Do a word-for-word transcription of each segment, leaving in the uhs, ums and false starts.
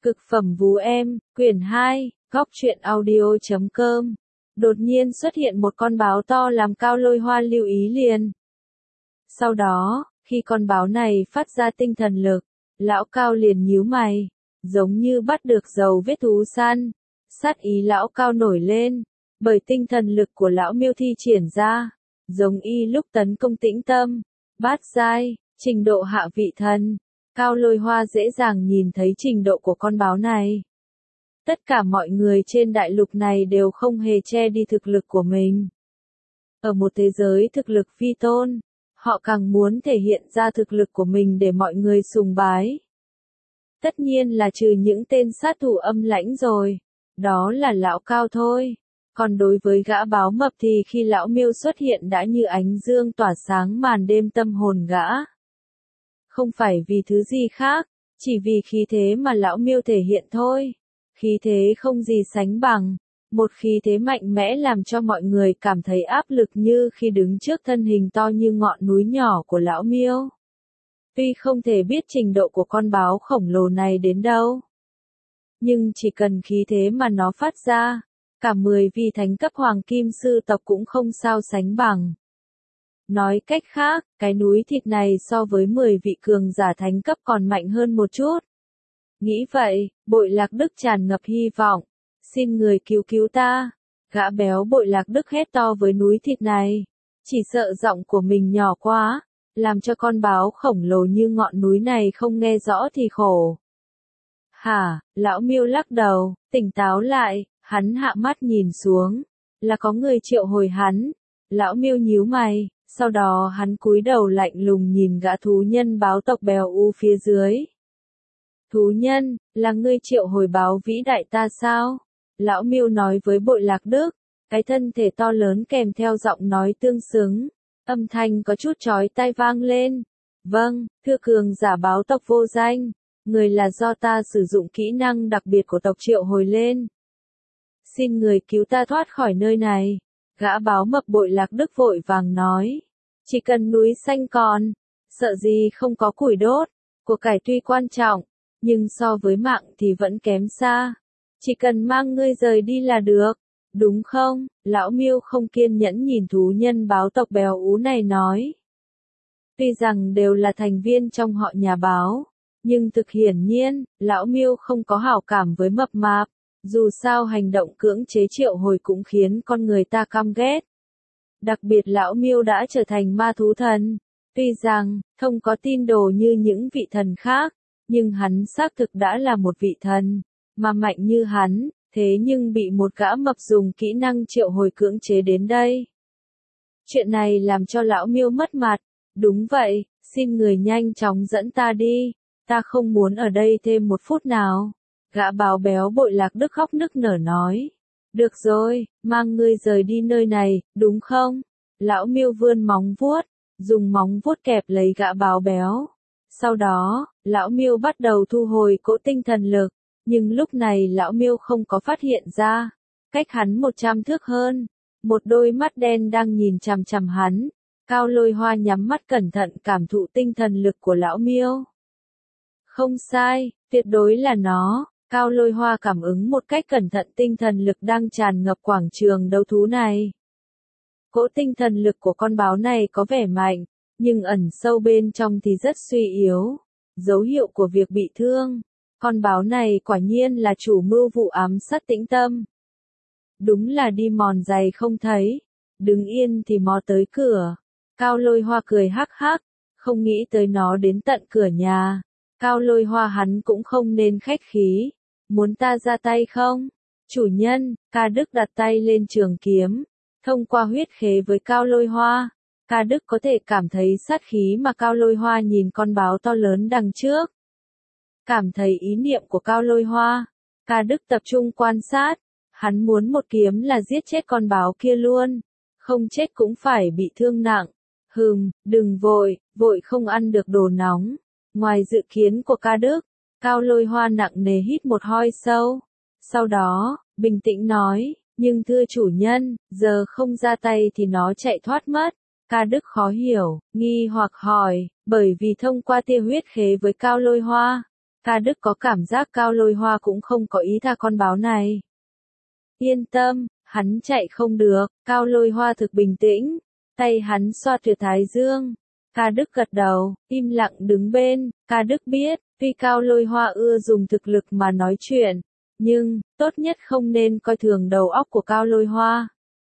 Cực phẩm vú em, quyển hai, góc truyện audio chấm com. Đột nhiên xuất hiện một con báo to làm Cao Lôi Hoa lưu ý liền. Sau đó, khi con báo này phát ra tinh thần lực, lão Cao liền nhíu mày, giống như bắt được dầu vết thú săn. Sát ý lão Cao nổi lên, bởi tinh thần lực của lão Miêu thi triển ra, giống y lúc tấn công Tĩnh Tâm, bát giai, trình độ hạ vị thần. Cao Lôi Hoa dễ dàng nhìn thấy trình độ của con báo này. Tất cả mọi người trên đại lục này đều không hề che đi thực lực của mình. Ở một thế giới thực lực phi tôn, họ càng muốn thể hiện ra thực lực của mình để mọi người sùng bái. Tất nhiên là trừ những tên sát thủ âm lãnh rồi, đó là lão Cao thôi. Còn đối với gã báo mập thì khi lão Miêu xuất hiện đã như ánh dương tỏa sáng màn đêm tâm hồn gã. Không phải vì thứ gì khác, chỉ vì khí thế mà lão Miêu thể hiện thôi. Khí thế không gì sánh bằng, một khí thế mạnh mẽ làm cho mọi người cảm thấy áp lực như khi đứng trước thân hình to như ngọn núi nhỏ của lão Miêu. Tuy không thể biết trình độ của con báo khổng lồ này đến đâu, nhưng chỉ cần khí thế mà nó phát ra, cả mười vị thánh cấp hoàng kim sư tộc cũng không sao sánh bằng. Nói cách khác, cái núi thịt này so với mười vị cường giả thánh cấp còn mạnh hơn một chút. Nghĩ vậy, Bội Lạc Đức tràn ngập hy vọng. Xin người cứu cứu ta. Gã béo Bội Lạc Đức hét to với núi thịt này. Chỉ sợ giọng của mình nhỏ quá, làm cho con báo khổng lồ như ngọn núi này không nghe rõ thì khổ. Hả, lão Miêu lắc đầu, tỉnh táo lại, hắn hạ mắt nhìn xuống. Là có người triệu hồi hắn. Lão Miêu nhíu mày. Sau đó hắn cúi đầu lạnh lùng nhìn gã thú nhân báo tộc Bèo U phía dưới. Thú nhân, là ngươi triệu hồi báo vĩ đại ta sao? Lão Miêu nói với Bội Lạc Đức, cái thân thể to lớn kèm theo giọng nói tương xứng. Âm thanh có chút chói tai vang lên. Vâng, thưa cường giả báo tộc vô danh, người là do ta sử dụng kỹ năng đặc biệt của tộc triệu hồi lên. Xin người cứu ta thoát khỏi nơi này. Gã báo mập Bội Lạc Đức vội vàng nói. Chỉ cần núi xanh còn, sợ gì không có củi đốt. Của cải tuy quan trọng, nhưng so với mạng thì vẫn kém xa. Chỉ cần mang ngươi rời đi là được, đúng không? Lão Miêu không kiên nhẫn nhìn thú nhân báo tộc Bèo Ú này nói. Tuy rằng đều là thành viên trong họ nhà báo, nhưng thực hiển nhiên, lão Miêu không có hảo cảm với mập mạp. Dù sao hành động cưỡng chế triệu hồi cũng khiến con người ta căm ghét. Đặc biệt lão Miêu đã trở thành ma thú thần. Tuy rằng, không có tin đồ như những vị thần khác, nhưng hắn xác thực đã là một vị thần. Mà mạnh như hắn, thế nhưng bị một gã mập dùng kỹ năng triệu hồi cưỡng chế đến đây. Chuyện này làm cho lão Miêu mất mặt. Đúng vậy, xin người nhanh chóng dẫn ta đi. Ta không muốn ở đây thêm một phút nào. Gã báo béo Bội Lạc Đức khóc nức nở nói. Được rồi, mang ngươi rời đi nơi này, đúng không? Lão Miêu vươn móng vuốt, dùng móng vuốt kẹp lấy gã báo béo. Sau đó, lão Miêu bắt đầu thu hồi cỗ tinh thần lực, nhưng lúc này lão Miêu không có phát hiện ra. Cách hắn một trăm thước hơn, một đôi mắt đen đang nhìn chằm chằm hắn. Cao Lôi Hoa nhắm mắt cẩn thận cảm thụ tinh thần lực của lão Miêu. Không sai, tuyệt đối là nó. Cao Lôi Hoa cảm ứng một cách cẩn thận tinh thần lực đang tràn ngập quảng trường đấu thú này. Cỗ tinh thần lực của con báo này có vẻ mạnh, nhưng ẩn sâu bên trong thì rất suy yếu. Dấu hiệu của việc bị thương. Con báo này quả nhiên là chủ mưu vụ ám sát Tĩnh Tâm. Đúng là đi mòn giày không thấy, đứng yên thì mò tới cửa. Cao Lôi Hoa cười hắc hắc, không nghĩ tới nó đến tận cửa nhà. Cao Lôi Hoa hắn cũng không nên khách khí. Muốn ta ra tay không? Chủ nhân, Ca Đức đặt tay lên trường kiếm. Thông qua huyết khế với Cao Lôi Hoa, Ca Đức có thể cảm thấy sát khí mà Cao Lôi Hoa nhìn con báo to lớn đằng trước. Cảm thấy ý niệm của Cao Lôi Hoa, Ca Đức tập trung quan sát. Hắn muốn một kiếm là giết chết con báo kia luôn. Không chết cũng phải bị thương nặng. Hừm, đừng vội, vội không ăn được đồ nóng. Ngoài dự kiến của Ca Đức, Cao Lôi Hoa nặng nề hít một hơi sâu. Sau đó, bình tĩnh nói, nhưng thưa chủ nhân, giờ không ra tay thì nó chạy thoát mất. Ca Đức khó hiểu, nghi hoặc hỏi, bởi vì thông qua tia huyết khế với Cao Lôi Hoa, Ca Đức có cảm giác Cao Lôi Hoa cũng không có ý tha con báo này. Yên tâm, hắn chạy không được, Cao Lôi Hoa thực bình tĩnh, tay hắn xoa tuyệt thái dương. Ca Đức gật đầu, im lặng đứng bên, Ca Đức biết, tuy Cao Lôi Hoa ưa dùng thực lực mà nói chuyện, nhưng, tốt nhất không nên coi thường đầu óc của Cao Lôi Hoa.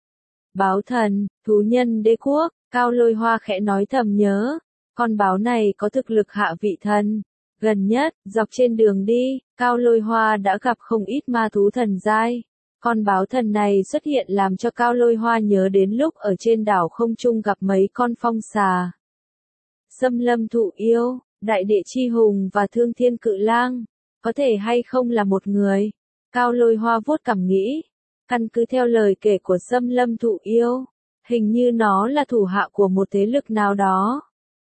Báo thần, thú nhân đế quốc, Cao Lôi Hoa khẽ nói thầm nhớ, con báo này có thực lực hạ vị thần. Gần nhất, dọc trên đường đi, Cao Lôi Hoa đã gặp không ít ma thú thần giai. Con báo thần này xuất hiện làm cho Cao Lôi Hoa nhớ đến lúc ở trên đảo không trung gặp mấy con phong xà. Xâm lâm thụ yêu, đại địa chi hùng và thương thiên cự lang, có thể hay không là một người? Cao Lôi Hoa vuốt cằm nghĩ, căn cứ theo lời kể của xâm lâm thụ yêu, hình như nó là thủ hạ của một thế lực nào đó.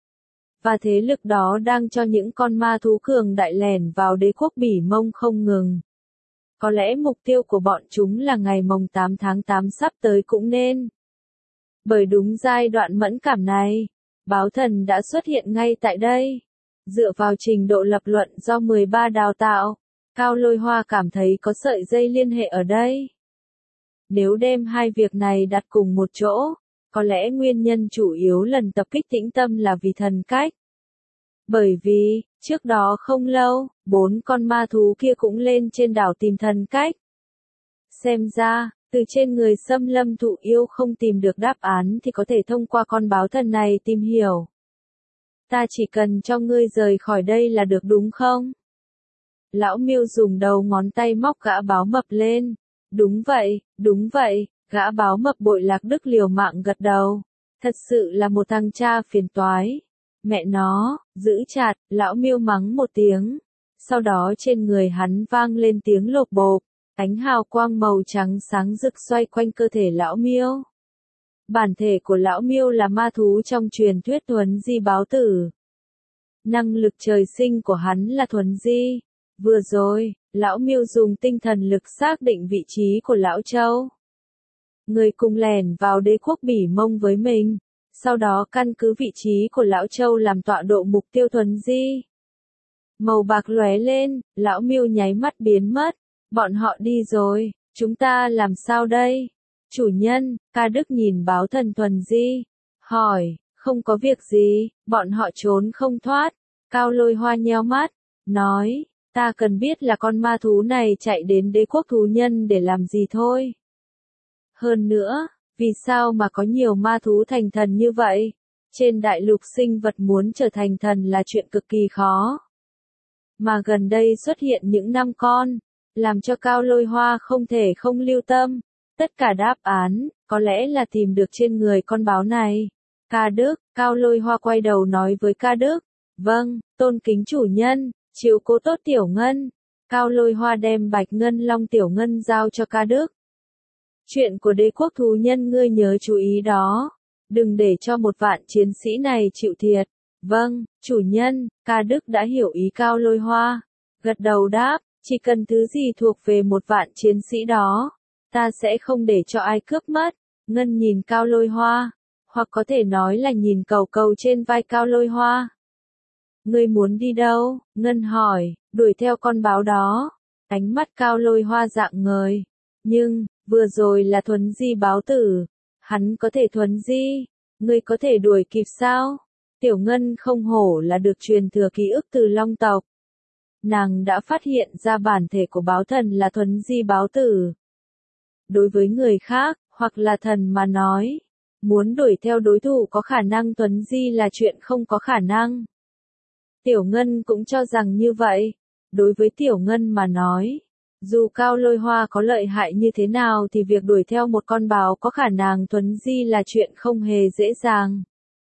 Và thế lực đó đang cho những con ma thú cường đại lẻn vào đế quốc Bỉ Mông không ngừng. Có lẽ mục tiêu của bọn chúng là ngày mồng tám tháng tám sắp tới cũng nên. Bởi đúng giai đoạn mẫn cảm này, báo thần đã xuất hiện ngay tại đây. Dựa vào trình độ lập luận do mười ba đào tạo, Cao Lôi Hoa cảm thấy có sợi dây liên hệ ở đây. Nếu đem hai việc này đặt cùng một chỗ, có lẽ nguyên nhân chủ yếu lần tập kích tĩnh tâm là vì thần cách. Bởi vì, trước đó không lâu, bốn con ma thú kia cũng lên trên đảo tìm thần cách. Xem ra, từ trên người xâm lâm thụ yêu không tìm được đáp án thì có thể thông qua con báo thần này tìm hiểu. Ta chỉ cần cho ngươi rời khỏi đây là được đúng không? Lão Miêu dùng đầu ngón tay móc gã báo mập lên. Đúng vậy, đúng vậy, gã báo mập bội lạc đức liều mạng gật đầu. Thật sự là một thằng cha phiền toái. Mẹ nó, giữ chặt, lão Miêu mắng một tiếng. Sau đó trên người hắn vang lên tiếng lộp bộp, ánh hào quang màu trắng sáng rực xoay quanh cơ thể lão Miêu. Bản thể của lão Miêu là ma thú trong truyền thuyết thuấn di báo tử. Năng lực trời sinh của hắn là thuấn di. Vừa rồi, lão Miêu dùng tinh thần lực xác định vị trí của lão Châu. Người cùng lẻn vào đế quốc Bỉ Mông với mình. Sau đó căn cứ vị trí của lão Châu làm tọa độ mục tiêu thuấn di. Màu bạc lóe lên, lão Miêu nháy mắt biến mất. Bọn họ đi rồi, chúng ta làm sao đây? Chủ nhân, Ca Đức nhìn báo thần thuần di. Hỏi, không có việc gì, bọn họ trốn không thoát. Cao Lôi Hoa nheo mắt, nói, ta cần biết là con ma thú này chạy đến đế quốc thú nhân để làm gì thôi. Hơn nữa, vì sao mà có nhiều ma thú thành thần như vậy? Trên đại lục sinh vật muốn trở thành thần là chuyện cực kỳ khó. Mà gần đây xuất hiện những năm con, làm cho Cao Lôi Hoa không thể không lưu tâm. Tất cả đáp án, có lẽ là tìm được trên người con báo này. Ca Đức, Cao Lôi Hoa quay đầu nói với Ca Đức. Vâng, tôn kính chủ nhân, chiếu cố tốt Tiểu Ngân. Cao Lôi Hoa đem Bạch Ngân Long Tiểu Ngân giao cho Ca Đức. Chuyện của đế quốc thú nhân ngươi nhớ chú ý đó. Đừng để cho một vạn chiến sĩ này chịu thiệt. Vâng, chủ nhân, Ca Đức đã hiểu ý Cao Lôi Hoa. Gật đầu đáp, chỉ cần thứ gì thuộc về một vạn chiến sĩ đó, ta sẽ không để cho ai cướp mất. Ngân nhìn Cao Lôi Hoa, hoặc có thể nói là nhìn cầu cầu trên vai Cao Lôi Hoa. Ngươi muốn đi đâu? Ngân hỏi, đuổi theo con báo đó. Ánh mắt Cao Lôi Hoa dạng ngời. Nhưng, vừa rồi là thuấn di báo tử. Hắn có thể thuấn di. Ngươi có thể đuổi kịp sao? Tiểu Ngân không hổ là được truyền thừa ký ức từ Long tộc. Nàng đã phát hiện ra bản thể của báo thần là thuấn di báo tử. Đối với người khác, hoặc là thần mà nói, muốn đuổi theo đối thủ có khả năng thuấn di là chuyện không có khả năng. Tiểu Ngân cũng cho rằng như vậy. Đối với Tiểu Ngân mà nói, dù Cao Lôi Hoa có lợi hại như thế nào thì việc đuổi theo một con báo có khả năng thuấn di là chuyện không hề dễ dàng.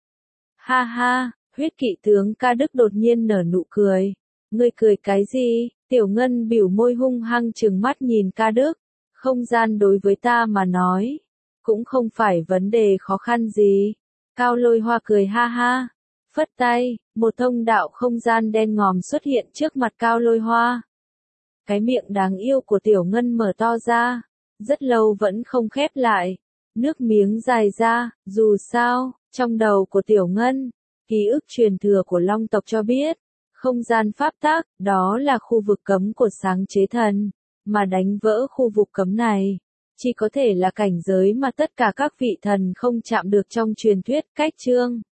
Ha ha, huyết kỵ tướng Ca Đức đột nhiên nở nụ cười. Ngươi cười cái gì? Tiểu Ngân bĩu môi hung hăng trừng mắt nhìn Ca Đức. Không gian đối với ta mà nói, cũng không phải vấn đề khó khăn gì. Cao Lôi Hoa cười ha ha. Phất tay, một thông đạo không gian đen ngòm xuất hiện trước mặt Cao Lôi Hoa. Cái miệng đáng yêu của Tiểu Ngân mở to ra, rất lâu vẫn không khép lại. Nước miếng dài ra, dù sao, trong đầu của Tiểu Ngân, ký ức truyền thừa của Long tộc cho biết, Không gian pháp tắc, đó là khu vực cấm của sáng chế thần, mà đánh vỡ khu vực cấm này, chỉ có thể là cảnh giới mà tất cả các vị thần không chạm được trong truyền thuyết. Cách chương